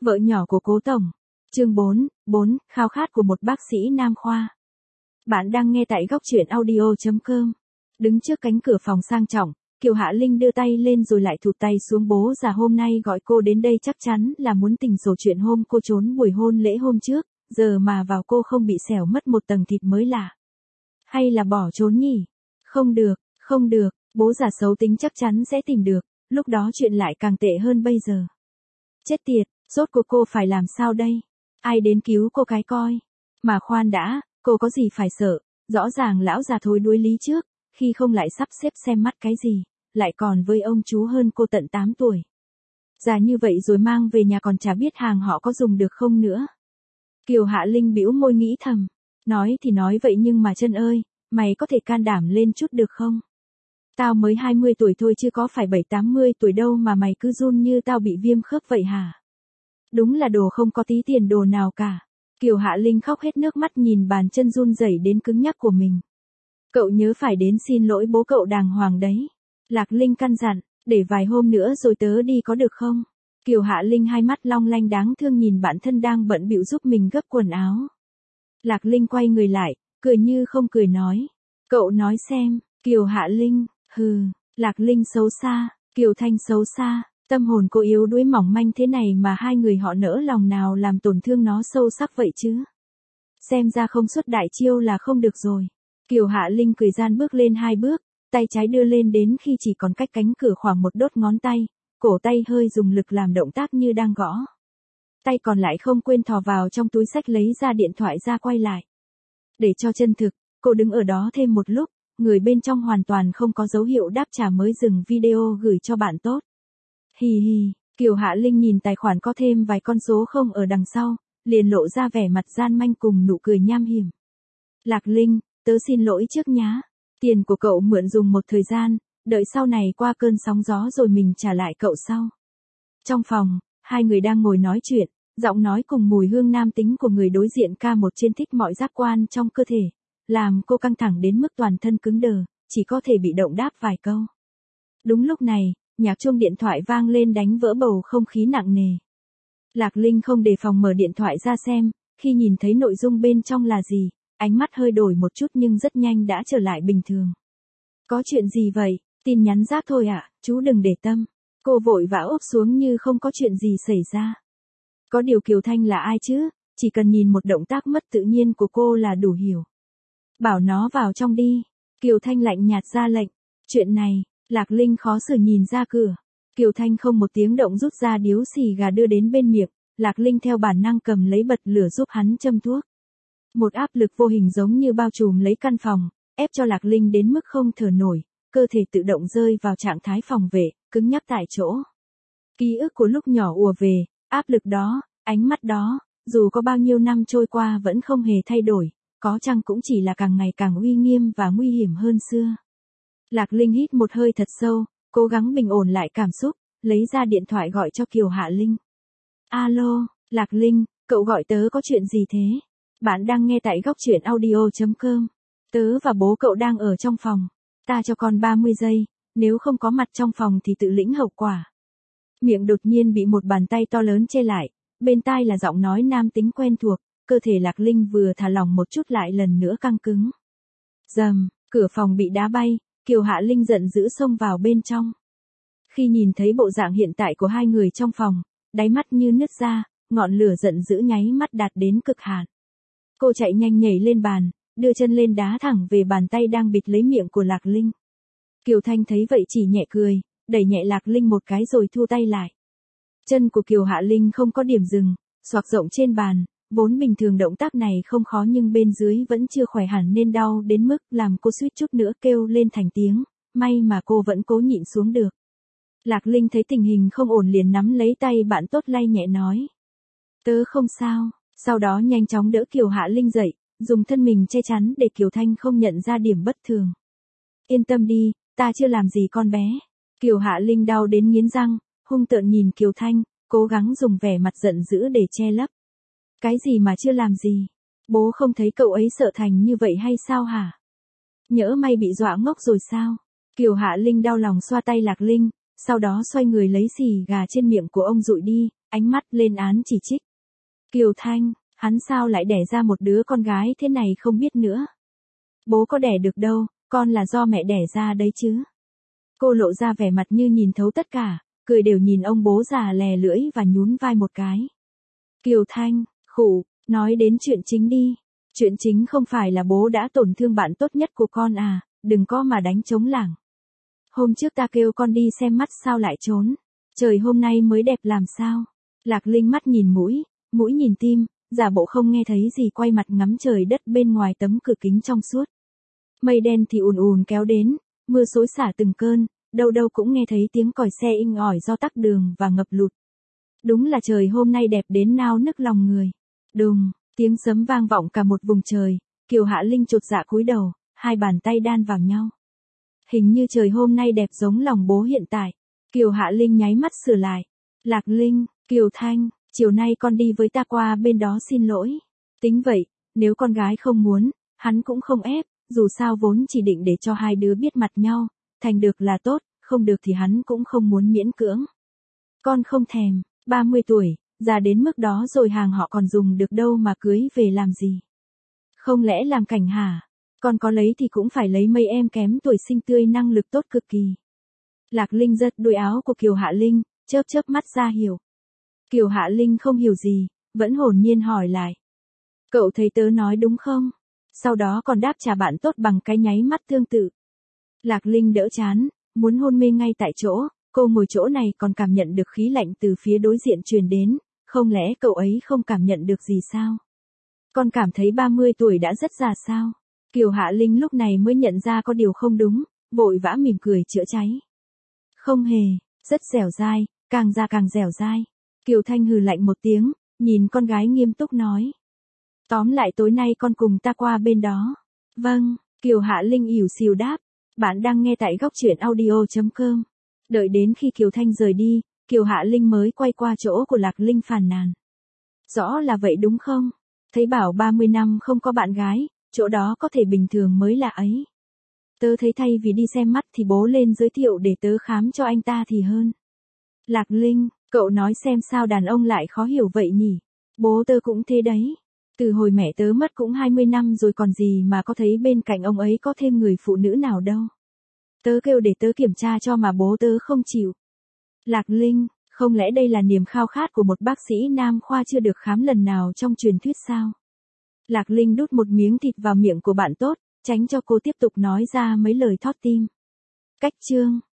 Vợ nhỏ của Cố Tổng. Chương 4, khao khát của một bác sĩ nam khoa. Bạn đang nghe tại góc truyện audio.com. Đứng trước cánh cửa phòng sang trọng, Kiều Hạ Linh đưa tay lên rồi lại thụt tay xuống. Bố già hôm nay gọi cô đến đây chắc chắn là muốn tình sổ chuyện hôm cô trốn buổi hôn lễ hôm trước, giờ mà vào cô không bị xẻo mất một tầng thịt mới lạ. Hay là bỏ trốn nhỉ? Không được, bố già xấu tính chắc chắn sẽ tìm được, lúc đó chuyện lại càng tệ hơn bây giờ. Chết tiệt, rốt cuộc cô phải làm sao đây? Ai đến cứu cô cái coi? Mà khoan đã, cô có gì phải sợ, rõ ràng lão già thối đuối lý trước, khi không lại sắp xếp xem mắt cái gì, lại còn với ông chú hơn cô tận 8 tuổi. Già như vậy rồi mang về nhà còn chả biết hàng họ có dùng được không nữa. Kiều Hạ Linh bĩu môi nghĩ thầm, nói thì nói vậy nhưng mà chân ơi, mày có thể can đảm lên chút được không? Tao mới 20 tuổi thôi chứ có phải 7-80 tuổi đâu mà mày cứ run như tao bị viêm khớp vậy hả? Đúng là đồ không có tí tiền đồ nào cả. Kiều Hạ Linh khóc hết nước mắt nhìn bàn chân run rẩy đến cứng nhắc của mình. Cậu nhớ phải đến xin lỗi bố cậu đàng hoàng đấy. Lạc Linh căn dặn, để vài hôm nữa rồi tớ đi có được không? Kiều Hạ Linh hai mắt long lanh đáng thương nhìn bạn thân đang bận bịu giúp mình gấp quần áo. Lạc Linh quay người lại, cười như không cười nói. Cậu nói xem, Kiều Hạ Linh, Lạc Linh xấu xa, Kiều Thanh xấu xa, tâm hồn cô yếu đuối mỏng manh thế này mà hai người họ nỡ lòng nào làm tổn thương nó sâu sắc vậy chứ. Xem ra không xuất đại chiêu là không được rồi. Kiều Hạ Linh cười gian bước lên 2 bước, tay trái đưa lên đến khi chỉ còn cách cánh cửa khoảng một đốt ngón tay, cổ tay hơi dùng lực làm động tác như đang gõ. Tay còn lại không quên thò vào trong túi xách lấy ra điện thoại ra quay lại. Để cho chân thực, cô đứng ở đó thêm một lúc, người bên trong hoàn toàn không có dấu hiệu đáp trả mới dừng video gửi cho bạn tốt. Hì hì, Kiều Hạ Linh nhìn tài khoản có thêm vài con số không ở đằng sau, liền lộ ra vẻ mặt gian manh cùng nụ cười nham hiểm. Lạc Linh, tớ xin lỗi trước nhá. Tiền của cậu mượn dùng một thời gian, đợi sau này qua cơn sóng gió rồi mình trả lại cậu sau. Trong phòng, hai người đang ngồi nói chuyện, giọng nói cùng mùi hương nam tính của người đối diện ca một trên thích mọi giác quan trong cơ thể, làm cô căng thẳng đến mức toàn thân cứng đờ, chỉ có thể bị động đáp vài câu. Đúng lúc này, nhạc chuông điện thoại vang lên đánh vỡ bầu không khí nặng nề. Lạc Linh không đề phòng mở điện thoại ra xem, khi nhìn thấy nội dung bên trong là gì, ánh mắt hơi đổi một chút nhưng rất nhanh đã trở lại bình thường. Có chuyện gì vậy? Tin nhắn rác thôi ạ, chú đừng để tâm. Cô vội vã úp xuống như không có chuyện gì xảy ra. Có điều Kiều Thanh là ai chứ, chỉ cần nhìn một động tác mất tự nhiên của cô là đủ hiểu. Bảo nó vào trong đi. Kiều Thanh lạnh nhạt ra lệnh. Chuyện này, Lạc Linh khó xử nhìn ra cửa. Kiều Thanh không một tiếng động rút ra điếu xì gà đưa đến bên miệng, Lạc Linh theo bản năng cầm lấy bật lửa giúp hắn châm thuốc. Một áp lực vô hình giống như bao trùm lấy căn phòng, ép cho Lạc Linh đến mức không thở nổi, cơ thể tự động rơi vào trạng thái phòng vệ, cứng nhắc tại chỗ. Ký ức của lúc nhỏ ùa về, áp lực đó, ánh mắt đó, dù có bao nhiêu năm trôi qua vẫn không hề thay đổi, có chăng cũng chỉ là càng ngày càng uy nghiêm và nguy hiểm hơn xưa. Lạc Linh hít một hơi thật sâu, cố gắng bình ổn lại cảm xúc, lấy ra điện thoại gọi cho Kiều Hạ Linh. Alo, Lạc Linh, cậu gọi tớ có chuyện gì thế? Bạn đang nghe tại góc truyện audio.com. Tớ và bố cậu đang ở trong phòng. Ta cho con 30 giây, nếu không có mặt trong phòng thì tự lĩnh hậu quả. Miệng đột nhiên bị một bàn tay to lớn che lại, bên tai là giọng nói nam tính quen thuộc, cơ thể Lạc Linh vừa thả lỏng một chút lại lần nữa căng cứng. Rầm, cửa phòng bị đá bay, Kiều Hạ Linh giận dữ xông vào bên trong. Khi nhìn thấy bộ dạng hiện tại của hai người trong phòng, đáy mắt như nứt ra, ngọn lửa giận dữ nháy mắt đạt đến cực hạn. Cô chạy nhanh nhảy lên bàn, đưa chân lên đá thẳng về bàn tay đang bịt lấy miệng của Lạc Linh. Kiều Thanh thấy vậy chỉ nhẹ cười, đẩy nhẹ Lạc Linh một cái rồi thu tay lại. Chân của Kiều Hạ Linh không có điểm dừng, xoạc rộng trên bàn, vốn bình thường động tác này không khó nhưng bên dưới vẫn chưa khỏe hẳn nên đau đến mức làm cô suýt chút nữa kêu lên thành tiếng, may mà cô vẫn cố nhịn xuống được. Lạc Linh thấy tình hình không ổn liền nắm lấy tay bạn tốt lay nhẹ nói. Tớ không sao, sau đó nhanh chóng đỡ Kiều Hạ Linh dậy, dùng thân mình che chắn để Kiều Thanh không nhận ra điểm bất thường. Yên tâm đi, ta chưa làm gì con bé. Kiều Hạ Linh đau đến nghiến răng, hung tợn nhìn Kiều Thanh, cố gắng dùng vẻ mặt giận dữ để che lấp. Cái gì mà chưa làm gì? Bố không thấy cậu ấy sợ thành như vậy hay sao hả? Nhỡ may bị dọa ngốc rồi sao? Kiều Hạ Linh đau lòng xoa tay Lạc Linh, sau đó xoay người lấy xì gà trên miệng của ông dụi đi, ánh mắt lên án chỉ trích. Kiều Thanh, hắn sao lại đẻ ra một đứa con gái thế này không biết nữa. Bố có đẻ được đâu, con là do mẹ đẻ ra đấy chứ. Cô lộ ra vẻ mặt như nhìn thấu tất cả, cười đều nhìn ông bố già lè lưỡi và nhún vai một cái. Kiều Thanh, khụ, nói đến chuyện chính đi. Chuyện chính không phải là bố đã tổn thương bạn tốt nhất của con à, đừng có mà đánh trống lảng. Hôm trước ta kêu con đi xem mắt sao lại trốn. Trời hôm nay mới đẹp làm sao. Lạc Linh mắt nhìn mũi, mũi nhìn tim, giả bộ không nghe thấy gì quay mặt ngắm trời đất bên ngoài tấm cửa kính trong suốt. Mây đen thì ùn ùn kéo đến, mưa xối xả từng cơn, đâu đâu cũng nghe thấy tiếng còi xe inh ỏi do tắc đường và ngập lụt. Đúng là trời hôm nay đẹp đến nao nức lòng người. Đùng, tiếng sấm vang vọng cả một vùng trời, Kiều Hạ Linh chột dạ cúi đầu, hai bàn tay đan vào nhau. Hình như trời hôm nay đẹp giống lòng bố hiện tại. Kiều Hạ Linh nháy mắt sửa lại. Lạc Linh, Kiều Thanh, chiều nay con đi với ta qua bên đó xin lỗi. Tính vậy, nếu con gái không muốn, hắn cũng không ép, dù sao vốn chỉ định để cho hai đứa biết mặt nhau, thành được là tốt, không được thì hắn cũng không muốn miễn cưỡng. Con không thèm, 30 tuổi, già đến mức đó rồi hàng họ còn dùng được đâu mà cưới về làm gì. Không lẽ làm cảnh hả? Con có lấy thì cũng phải lấy mấy em kém tuổi xinh tươi năng lực tốt cực kỳ. Lạc Linh giật đuôi áo của Kiều Hạ Linh, chớp chớp mắt ra hiểu. Kiều Hạ Linh không hiểu gì, vẫn hồn nhiên hỏi lại. Cậu thấy tớ nói đúng không? Sau đó còn đáp trả bạn tốt bằng cái nháy mắt tương tự. Lạc Linh đỡ chán, muốn hôn mê ngay tại chỗ, cô ngồi chỗ này còn cảm nhận được khí lạnh từ phía đối diện truyền đến, không lẽ cậu ấy không cảm nhận được gì sao? Con cảm thấy 30 tuổi đã rất già sao? Kiều Hạ Linh lúc này mới nhận ra có điều không đúng, vội vã mỉm cười chữa cháy. Không hề, rất dẻo dai, càng già càng dẻo dai. Kiều Thanh hừ lạnh một tiếng, nhìn con gái nghiêm túc nói. Tóm lại tối nay con cùng ta qua bên đó. Vâng, Kiều Hạ Linh ỉu xìu đáp. Bạn đang nghe tại góc truyện audio.com. Đợi đến khi Kiều Thanh rời đi, Kiều Hạ Linh mới quay qua chỗ của Lạc Linh phàn nàn. Rõ là vậy đúng không? Thấy bảo 30 năm không có bạn gái, chỗ đó có thể bình thường mới là ấy. Tớ thấy thay vì đi xem mắt thì bố lên giới thiệu để tớ khám cho anh ta thì hơn. Lạc Linh, cậu nói xem sao đàn ông lại khó hiểu vậy nhỉ? Bố tớ cũng thế đấy. Từ hồi mẹ tớ mất cũng 20 năm rồi còn gì mà có thấy bên cạnh ông ấy có thêm người phụ nữ nào đâu. Tớ kêu để tớ kiểm tra cho mà bố tớ không chịu. Lạc Linh, không lẽ đây là niềm khao khát của một bác sĩ nam khoa chưa được khám lần nào trong truyền thuyết sao? Lạc Linh đút một miếng thịt vào miệng của bạn tốt, tránh cho cô tiếp tục nói ra mấy lời thót tim. Cách chương